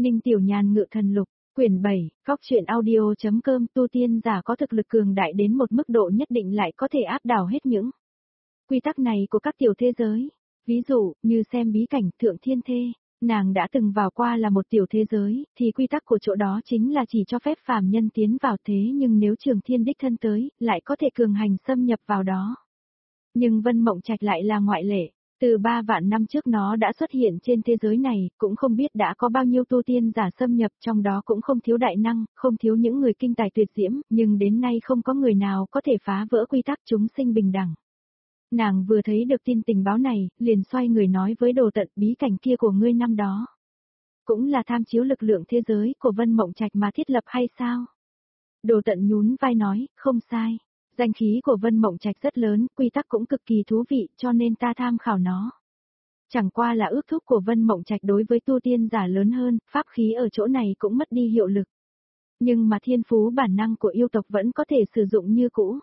Ninh Tiểu Nhàn ngự thần lục, quyển 7, Phóc truyện audio.com. Tu tiên giả có thực lực cường đại đến một mức độ nhất định lại có thể áp đảo hết những quy tắc này của các tiểu thế giới. Ví dụ, như xem bí cảnh Thượng Thiên Thê, nàng đã từng vào qua là một tiểu thế giới, thì quy tắc của chỗ đó chính là chỉ cho phép phàm nhân tiến vào, thế nhưng nếu Trường Thiên đích thân tới, lại có thể cường hành xâm nhập vào đó. Nhưng Vân Mộng Trạch lại là ngoại lệ. Từ 3 vạn năm trước nó đã xuất hiện trên thế giới này, cũng không biết đã có bao nhiêu tu tiên giả xâm nhập, trong đó cũng không thiếu đại năng, không thiếu những người kinh tài tuyệt diễm, nhưng đến nay không có người nào có thể phá vỡ quy tắc chúng sinh bình đẳng. Nàng vừa thấy được tin tình báo này, liền xoay người nói với Đồ Tận, bí cảnh kia của ngươi năm đó cũng là tham chiếu lực lượng thế giới của Vân Mộng Trạch mà thiết lập hay sao? Đồ Tận nhún vai nói, không sai. Danh khí của Vân Mộng Trạch rất lớn, quy tắc cũng cực kỳ thú vị, cho nên ta tham khảo nó. Chẳng qua là ước thúc của Vân Mộng Trạch đối với tu tiên giả lớn hơn, pháp khí ở chỗ này cũng mất đi hiệu lực. Nhưng mà thiên phú bản năng của yêu tộc vẫn có thể sử dụng như cũ.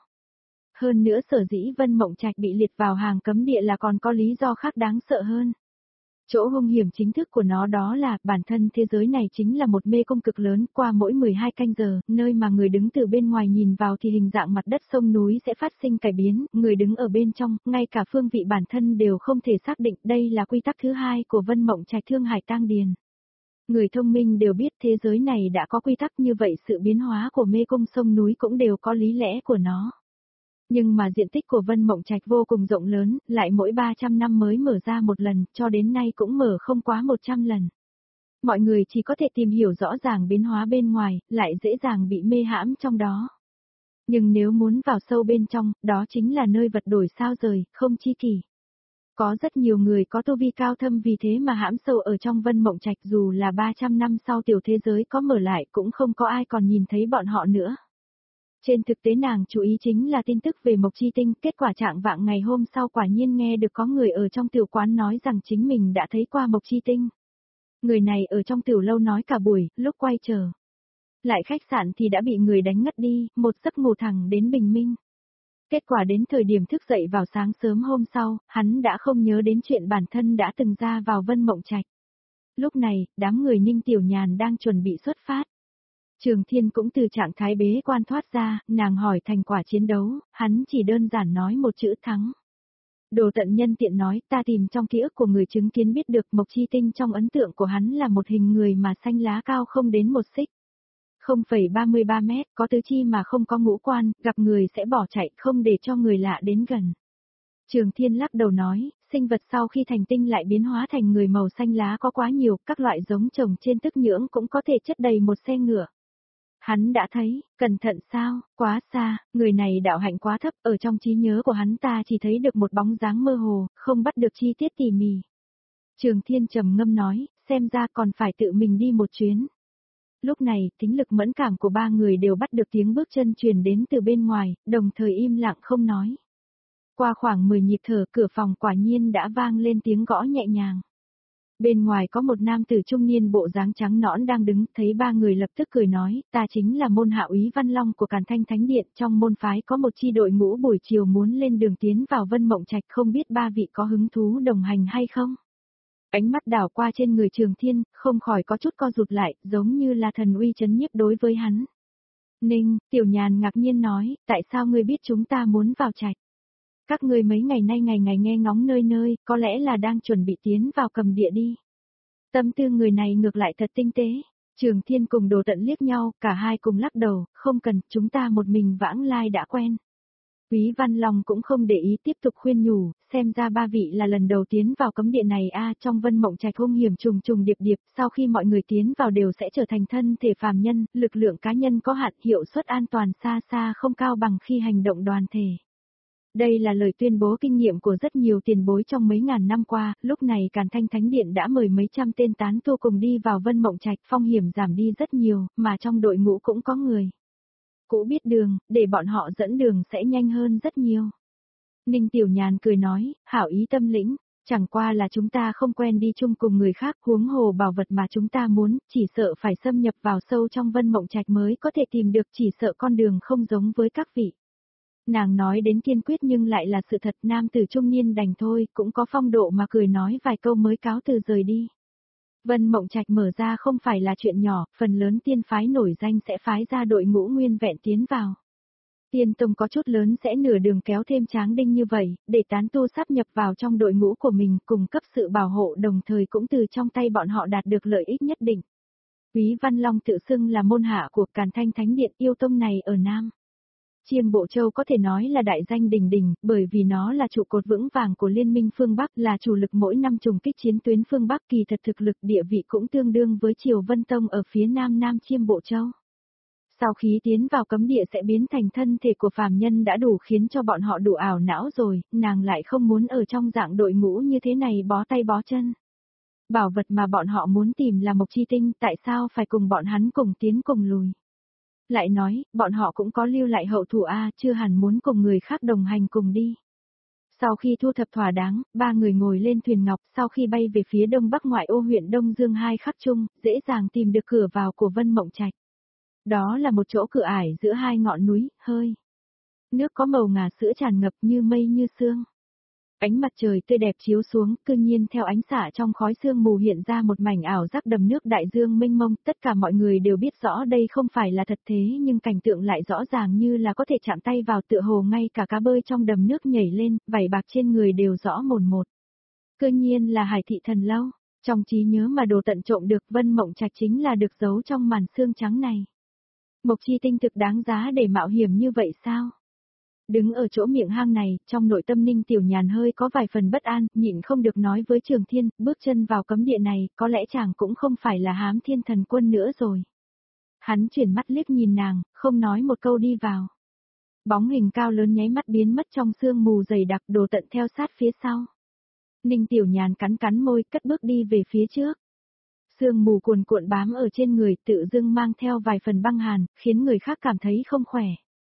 Hơn nữa sở dĩ Vân Mộng Trạch bị liệt vào hàng cấm địa là còn có lý do khác đáng sợ hơn. Chỗ hung hiểm chính thức của nó đó là, bản thân thế giới này chính là một mê cung cực lớn, qua mỗi 12 canh giờ, nơi mà người đứng từ bên ngoài nhìn vào thì hình dạng mặt đất sông núi sẽ phát sinh cải biến, người đứng ở bên trong, ngay cả phương vị bản thân đều không thể xác định, đây là quy tắc thứ hai của Vân Mộng Trạch Thương Hải Tang Điền. Người thông minh đều biết thế giới này đã có quy tắc như vậy, sự biến hóa của mê cung sông núi cũng đều có lý lẽ của nó. Nhưng mà diện tích của Vân Mộng Trạch vô cùng rộng lớn, lại mỗi 300 năm mới mở ra một lần, cho đến nay cũng mở không quá 100 lần. Mọi người chỉ có thể tìm hiểu rõ ràng biến hóa bên ngoài, lại dễ dàng bị mê hãm trong đó. Nhưng nếu muốn vào sâu bên trong, đó chính là nơi vật đổi sao rời, không chi kỷ. Có rất nhiều người có tu vi cao thâm vì thế mà hãm sâu ở trong Vân Mộng Trạch, dù là 300 năm sau tiểu thế giới có mở lại cũng không có ai còn nhìn thấy bọn họ nữa. Trên thực tế nàng chú ý chính là tin tức về Mộc Chi Tinh, kết quả trạng vạng ngày hôm sau quả nhiên nghe được có người ở trong tiểu quán nói rằng chính mình đã thấy qua Mộc Chi Tinh. Người này ở trong tiểu lâu nói cả buổi, lúc quay trở lại khách sạn thì đã bị người đánh ngất đi, một giấc ngủ thẳng đến bình minh. Kết quả đến thời điểm thức dậy vào sáng sớm hôm sau, hắn đã không nhớ đến chuyện bản thân đã từng ra vào Vân Mộng Trạch. Lúc này, đám người Ninh Tiểu Nhàn đang chuẩn bị xuất phát. Trường Thiên cũng từ trạng thái bế quan thoát ra, nàng hỏi thành quả chiến đấu, hắn chỉ đơn giản nói một chữ thắng. Đồ Tận nhân tiện nói, ta tìm trong ký ức của người chứng kiến biết được Mộc Chi Tinh trong ấn tượng của hắn là một hình người mà xanh lá cao không đến 1 xích. 0,33 mét, có tứ chi mà không có ngũ quan, gặp người sẽ bỏ chạy, không để cho người lạ đến gần. Trường Thiên lắc đầu nói, sinh vật sau khi thành tinh lại biến hóa thành người màu xanh lá có quá nhiều, các loại giống trồng trên tức nhưỡng cũng có thể chất đầy một xe ngựa. Hắn đã thấy, cẩn thận sao, quá xa, người này đạo hạnh quá thấp, ở trong trí nhớ của hắn ta chỉ thấy được một bóng dáng mơ hồ, không bắt được chi tiết tỉ mỉ. Trường Thiên trầm ngâm nói, xem ra còn phải tự mình đi một chuyến. Lúc này, thính lực mẫn cảm của 3 người đều bắt được tiếng bước chân truyền đến từ bên ngoài, đồng thời im lặng không nói. Qua khoảng 10 nhịp thở, cửa phòng quả nhiên đã vang lên tiếng gõ nhẹ nhàng. Bên ngoài có một nam tử trung niên bộ dáng trắng nõn đang đứng, thấy 3 người lập tức cười nói, ta chính là môn hạ úy Văn Long của Càn Thanh Thánh Điện, trong môn phái có một chi đội ngũ buổi chiều muốn lên đường tiến vào Vân Mộng Trạch, không biết 3 vị có hứng thú đồng hành hay không? Ánh mắt đảo qua trên người Trường Thiên, không khỏi có chút co rụt lại, giống như là thần uy chấn nhiếp đối với hắn. Ninh, Tiểu Nhàn ngạc nhiên nói, tại sao ngươi biết chúng ta muốn vào trạch? Các ngươi mấy ngày nay ngày nghe ngóng nơi nơi, có lẽ là đang chuẩn bị tiến vào Cầm Địa đi. Tâm tư người này ngược lại thật tinh tế. Trường Thiên cùng Đồ Tận liếc nhau, cả hai cùng lắc đầu, không cần, chúng ta một mình vãng lai đã quen. Úy Văn Long cũng không để ý, tiếp tục khuyên nhủ, xem ra 3 vị là lần đầu tiến vào cấm địa này trong Vân Mộng Trạch hung hiểm trùng trùng điệp điệp, sau khi mọi người tiến vào đều sẽ trở thành thân thể phàm nhân, lực lượng cá nhân có hạn, hiệu suất an toàn xa xa không cao bằng khi hành động đoàn thể. Đây là lời tuyên bố kinh nghiệm của rất nhiều tiền bối trong mấy ngàn năm qua, lúc này Càn Thanh Thánh Điện đã mời mấy trăm tên tán tu cùng đi vào Vân Mộng Trạch, phong hiểm giảm đi rất nhiều, mà trong đội ngũ cũng có người cũ biết đường, để bọn họ dẫn đường sẽ nhanh hơn rất nhiều. Ninh Tiểu Nhàn cười nói, hảo ý tâm lĩnh, chẳng qua là chúng ta không quen đi chung cùng người khác, huống hồ bảo vật mà chúng ta muốn, chỉ sợ phải xâm nhập vào sâu trong Vân Mộng Trạch mới có thể tìm được, chỉ sợ con đường không giống với các vị. Nàng nói đến kiên quyết nhưng lại là sự thật, nam tử trung niên đành thôi, cũng có phong độ mà cười nói vài câu mới cáo từ rời đi. Vân Mộng Trạch mở ra không phải là chuyện nhỏ, phần lớn tiên phái nổi danh sẽ phái ra đội ngũ nguyên vẹn tiến vào. Tiên tông có chút lớn sẽ nửa đường kéo thêm tráng đinh như vậy, để tán tu sắp nhập vào trong đội ngũ của mình, cung cấp sự bảo hộ, đồng thời cũng từ trong tay bọn họ đạt được lợi ích nhất định. Quý Văn Long tự xưng là môn hạ của Càn Thanh Thánh Điện yêu tông này ở Nam Chiêm Bộ Châu, có thể nói là đại danh đỉnh đỉnh, bởi vì nó là trụ cột vững vàng của Liên minh phương Bắc, là chủ lực mỗi năm trùng kích chiến tuyến phương Bắc, kỳ thật thực lực địa vị cũng tương đương với Triều Vân Tông ở phía Nam Nam Chiêm Bộ Châu. Sau khi tiến vào cấm địa sẽ biến thành thân thể của phàm nhân đã đủ khiến cho bọn họ đủ ảo não rồi, nàng lại không muốn ở trong dạng đội ngũ như thế này bó tay bó chân. Bảo vật mà bọn họ muốn tìm là Mộc Chi Tinh, tại sao phải cùng bọn hắn cùng tiến cùng lùi? Lại nói, bọn họ cũng có lưu lại hậu thủ chưa hẳn muốn cùng người khác đồng hành cùng đi. Sau khi thu thập thỏa đáng, ba người ngồi lên thuyền ngọc, sau khi bay về phía đông bắc ngoại ô huyện Đông Dương hai khắc chung, dễ dàng tìm được cửa vào của Vân Mộng Trạch. Đó là một chỗ cửa ải giữa hai ngọn núi, hơi nước có màu ngà sữa tràn ngập như mây như sương. Ánh mặt trời tươi đẹp chiếu xuống, cư nhiên theo ánh xạ trong khói sương mù hiện ra một mảnh ảo giác đầm nước đại dương mênh mông, tất cả mọi người đều biết rõ đây không phải là thật thế nhưng cảnh tượng lại rõ ràng như là có thể chạm tay vào, tựa hồ ngay cả cá bơi trong đầm nước nhảy lên, vảy bạc trên người đều rõ mồn một. Cư nhiên là Hải Thị Thần Lâu, trong trí nhớ mà đồ tận trộm được Vân Mộng Trạch chính là được giấu trong màn sương trắng này. Mộc Chi Tinh thực đáng giá để mạo hiểm như vậy sao? Đứng ở chỗ miệng hang này, trong nội tâm Ninh Tiểu Nhàn hơi có vài phần bất an, nhịn không được nói với Trường Thiên, bước chân vào cấm địa này, có lẽ chàng cũng không phải là Hám Thiên Thần Quân nữa rồi. Hắn chuyển mắt liếc nhìn nàng, không nói một câu đi vào. Bóng hình cao lớn nháy mắt biến mất trong sương mù dày đặc, đồ tận theo sát phía sau. Ninh Tiểu Nhàn cắn cắn môi, cất bước đi về phía trước. Sương mù cuồn cuộn bám ở trên người, tự dưng mang theo vài phần băng hàn, khiến người khác cảm thấy không khỏe.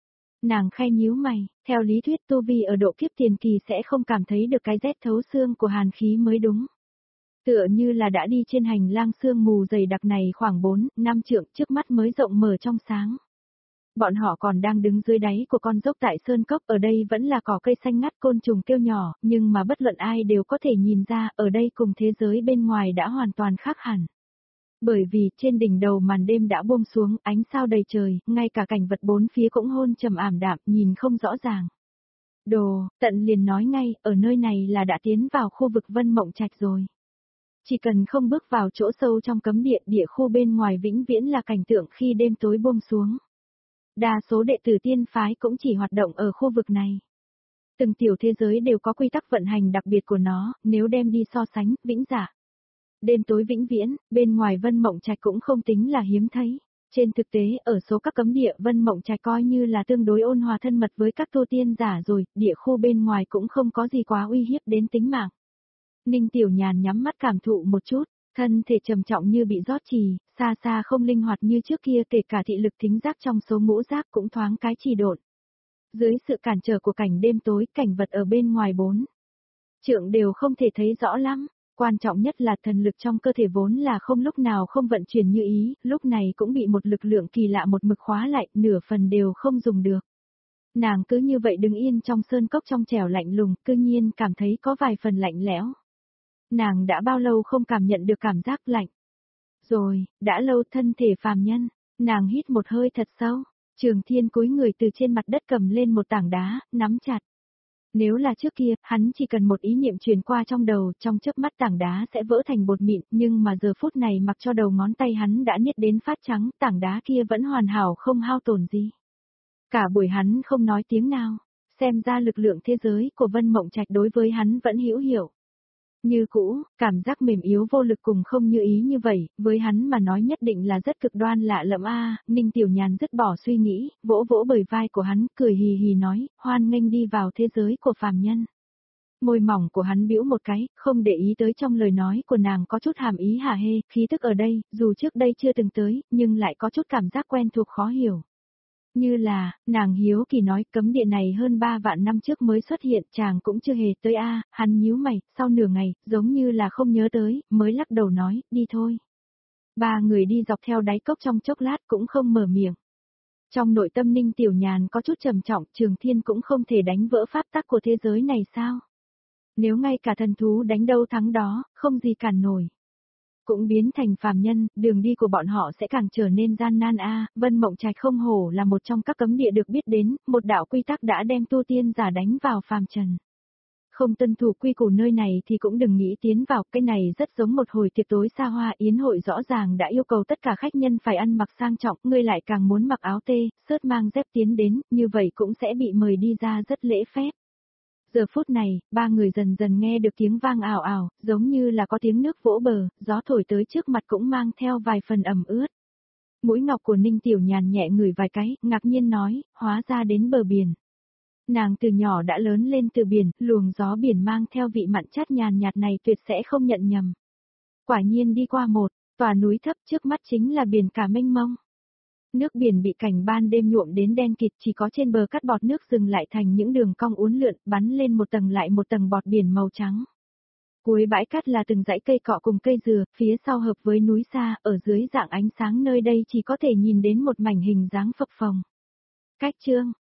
Nàng khẽ nhíu mày, theo lý thuyết tu vi ở độ kiếp tiền kỳ sẽ không cảm thấy được cái rét thấu xương của hàn khí mới đúng. Tựa như là đã đi trên hành lang sương mù dày đặc này khoảng 4-5 trượng, trước mắt mới rộng mở trong sáng. Bọn họ còn đang đứng dưới đáy của con dốc tại Sơn Cốc, ở đây vẫn là cỏ cây xanh ngắt, côn trùng kêu nhỏ, nhưng mà bất luận ai đều có thể nhìn ra, ở đây cùng thế giới bên ngoài đã hoàn toàn khác hẳn. Bởi vì trên đỉnh đầu màn đêm đã buông xuống, ánh sao đầy trời, ngay cả cảnh vật bốn phía cũng hôn trầm ảm đạm, nhìn không rõ ràng. Tận liền nói ngay, ở nơi này là đã tiến vào khu vực Vân Mộng Trạch rồi. Chỉ cần không bước vào chỗ sâu trong cấm địa, địa khu bên ngoài vĩnh viễn là cảnh tượng khi đêm tối buông xuống. Đa số đệ tử tiên phái cũng chỉ hoạt động ở khu vực này. Từng tiểu thế giới đều có quy tắc vận hành đặc biệt của nó, nếu đem đi so sánh, vĩnh dạ. Đêm tối vĩnh viễn, bên ngoài Vân Mộng Trạch cũng không tính là hiếm thấy. Trên thực tế, ở số các cấm địa Vân Mộng Trạch coi như là tương đối ôn hòa thân mật với các tu tiên giả rồi, địa khu bên ngoài cũng không có gì quá uy hiếp đến tính mạng. Ninh Tiểu Nhàn nhắm mắt cảm thụ một chút, thân thể trầm trọng như bị rót trì, xa xa không linh hoạt như trước kia, kể cả thị lực thính giác trong số ngũ giác cũng thoáng cái trì độn. Dưới sự cản trở của cảnh đêm tối, cảnh vật ở bên ngoài 4 trượng đều không thể thấy rõ lắm. Quan trọng nhất là thần lực trong cơ thể vốn là không lúc nào không vận chuyển như ý, lúc này cũng bị một lực lượng kỳ lạ một mực khóa lại, nửa phần đều không dùng được. Nàng cứ như vậy đứng yên trong sơn cốc trong trẻo lạnh lùng, cư nhiên cảm thấy có vài phần lạnh lẽo. Nàng đã bao lâu không cảm nhận được cảm giác lạnh? Rồi, đã lâu thân thể phàm nhân, nàng hít một hơi thật sâu, Trường Thiên cúi người từ trên mặt đất cầm lên một tảng đá, nắm chặt. Nếu là trước kia, hắn chỉ cần một ý niệm truyền qua trong đầu, trong chớp mắt tảng đá sẽ vỡ thành bột mịn, nhưng mà giờ phút này mặc cho đầu ngón tay hắn đã niết đến phát trắng, tảng đá kia vẫn hoàn hảo không hao tổn gì. Cả buổi hắn không nói tiếng nào, xem ra lực lượng thế giới của Vân Mộng Trạch đối với hắn vẫn hữu hiệu. Như cũ, cảm giác mềm yếu vô lực cùng không như ý như vậy, với hắn mà nói nhất định là rất cực đoan lạ lẫm Ninh Tiểu Nhàn dứt bỏ suy nghĩ, vỗ vỗ bờ vai của hắn, cười hì hì nói, hoan nghênh đi vào thế giới của phàm nhân. Môi mỏng của hắn bĩu một cái, không để ý tới trong lời nói của nàng có chút hàm ý hả hê, khí tức ở đây, dù trước đây chưa từng tới, nhưng lại có chút cảm giác quen thuộc khó hiểu. Như là, nàng hiếu kỳ nói cấm địa này hơn 3 vạn năm trước mới xuất hiện, chàng cũng chưa hề tới hắn nhíu mày, sau nửa ngày, giống như là không nhớ tới, mới lắc đầu nói, đi thôi. Ba người đi dọc theo đáy cốc trong chốc lát cũng không mở miệng. Trong nội tâm Ninh Tiểu Nhàn có chút trầm trọng, Trường Thiên cũng không thể đánh vỡ pháp tắc của thế giới này sao? Nếu ngay cả thần thú đánh đâu thắng đó, không gì cản nổi. cũng biến thành phàm nhân, đường đi của bọn họ sẽ càng trở nên gian nan Vân Mộng Trạch không hổ là một trong các cấm địa được biết đến, một đạo quy tắc đã đem tu tiên giả đánh vào phàm trần. Không tuân thủ quy củ nơi này thì cũng đừng nghĩ tiến vào, cái này rất giống một hồi tiệc tối xa hoa yến hội rõ ràng đã yêu cầu tất cả khách nhân phải ăn mặc sang trọng, ngươi lại càng muốn mặc áo tê, sớt mang dép tiến đến, như vậy cũng sẽ bị mời đi ra rất lễ phép. Giờ phút này, ba người dần dần nghe được tiếng vang ào ào, giống như là có tiếng nước vỗ bờ, gió thổi tới trước mặt cũng mang theo vài phần ẩm ướt. Mũi ngọc của Ninh Tiểu Nhàn nhẹ ngửi vài cái, ngạc nhiên nói, hóa ra đến bờ biển. Nàng từ nhỏ đã lớn lên từ biển, luồng gió biển mang theo vị mặn chát nhàn nhạt này tuyệt sẽ không nhận nhầm. Quả nhiên đi qua một tòa núi thấp, trước mắt chính là biển cả mênh mông. Nước biển bị cảnh ban đêm nhuộm đến đen kịt, chỉ có trên bờ cát bọt nước dừng lại thành những đường cong uốn lượn, bắn lên một tầng lại một tầng bọt biển màu trắng. Cuối bãi cát là từng dãy cây cọ cùng cây dừa, phía sau hợp với núi xa, ở dưới dạng ánh sáng nơi đây chỉ có thể nhìn đến một mảnh hình dáng phập phồng. Cách chương